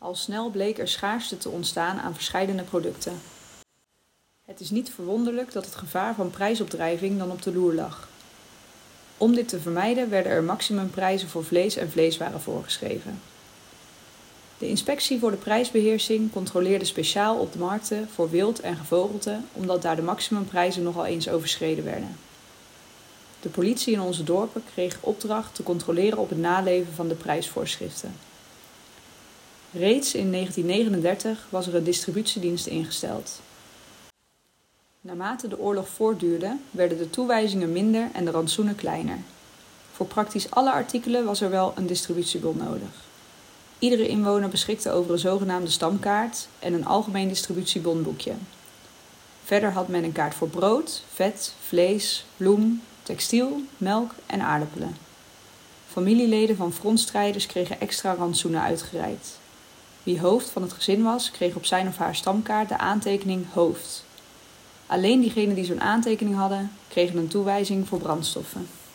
Al snel bleek er schaarste te ontstaan aan verscheidene producten. Het is niet verwonderlijk dat het gevaar van prijsopdrijving dan op de loer lag. Om dit te vermijden werden er maximumprijzen voor vlees en vleeswaren voorgeschreven. De Inspectie voor de Prijsbeheersing controleerde speciaal op de markten voor wild en gevogelte, omdat daar de maximumprijzen nogal eens overschreden werden. De politie in onze dorpen kreeg opdracht te controleren op het naleven van de prijsvoorschriften. Reeds in 1939 was er een distributiedienst ingesteld. Naarmate de oorlog voortduurde, werden de toewijzingen minder en de rantsoenen kleiner. Voor praktisch alle artikelen was er wel een distributiebon nodig. Iedere inwoner beschikte over een zogenaamde stamkaart en een algemeen distributiebonboekje. Verder had men een kaart voor brood, vet, vlees, bloem, textiel, melk en aardappelen. Familieleden van frontstrijders kregen extra rantsoenen uitgereikt. Wie hoofd van het gezin was, kreeg op zijn of haar stamkaart de aantekening hoofd. Alleen diegenen die zo'n aantekening hadden, kregen een toewijzing voor brandstoffen.